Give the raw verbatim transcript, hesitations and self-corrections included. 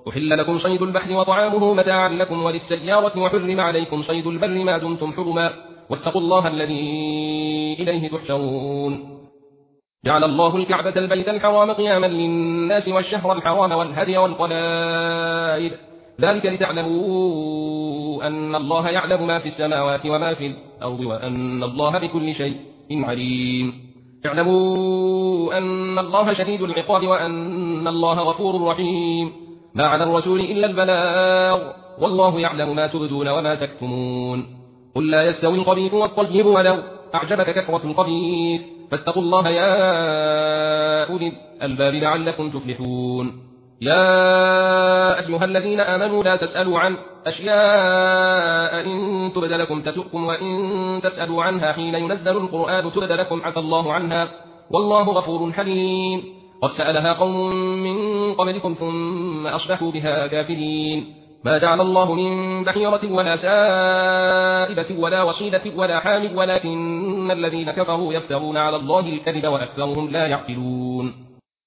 أحل لكم صيد البحر وطعامه متاعا لكم وللسيارة وحرم عليكم صيد البر ما دمتم حرما واتقوا الله الذي إليه تحشرون. جعل الله الكعبة البيت الحرام قياما للناس والشهر الحرام والهدي والقلائد ذلك لتعلموا أن الله يعلم ما في السماوات وما في الأرض وأن الله بكل شيء عليم. اعلموا أن الله شديد العقاب وأن الله غفور رحيم. ما على الرسول إلا البلاغ والله يعلم ما تبدون وما تكتمون. قل لا يستوي الخبيث والطيب ولو أعجبك كثرة الخبيث فاتقوا الله يا أولي الألباب لعلكم تفلحون. يا أيها الذين آمنوا لا تسألوا عن أشياء إن تبد لكم تسؤكم وإن تسألوا عنها حين ينزل القرآن تبد لكم عفى الله عنها والله غفور حليم. قد سألها قوم من قبلكم ثم أصبحوا بها كافرين. ما جعل الله من بحيرة ولا سائبة ولا وصيلة ولا حامل ولكن الذين كفروا يفترون على الله الكذب وأكثرهم لا يعقلون.